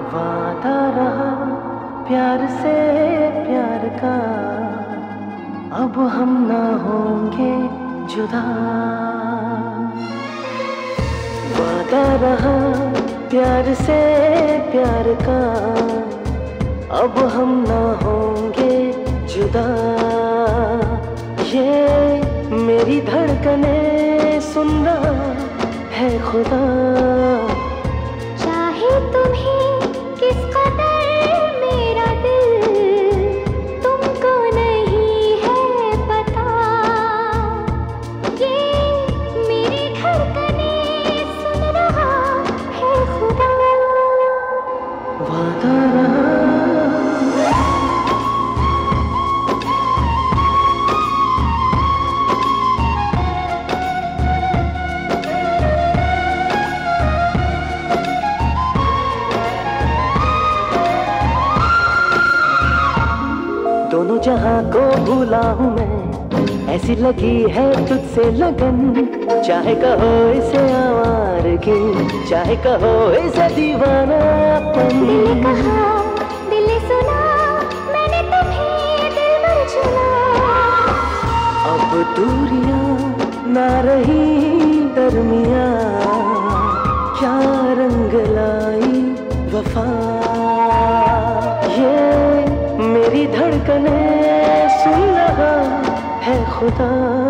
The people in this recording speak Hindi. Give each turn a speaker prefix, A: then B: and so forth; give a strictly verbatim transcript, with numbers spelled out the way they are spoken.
A: वादा रहा प्यार से प्यार का, अब हम ना होंगे जुदा। वादा रहा प्यार से प्यार का, अब हम ना होंगे जुदा। ये मेरी धड़कनें सुन रहा है खुदा।
B: चाहे तुम्हें किस कदर मेरा दिल तुमको नहीं है पता। ये मेरी धड़कनें सुन रहा है खुदा।
A: वादा रहा दोनों जहां को भूला हूँ मैं, ऐसी लगी है तुझसे लगन। चाहे कहो इसे आवारगी, चाहे कहो इसे दीवानापन।
B: दिल कहा दिल सुना, मैंने तुम्हें दिलबर चुना।
A: अब दूरियां ना रही दरमियां, क्या रंग लाई वफा। ये मेरी धड़कनें सुन रहा है खुदा।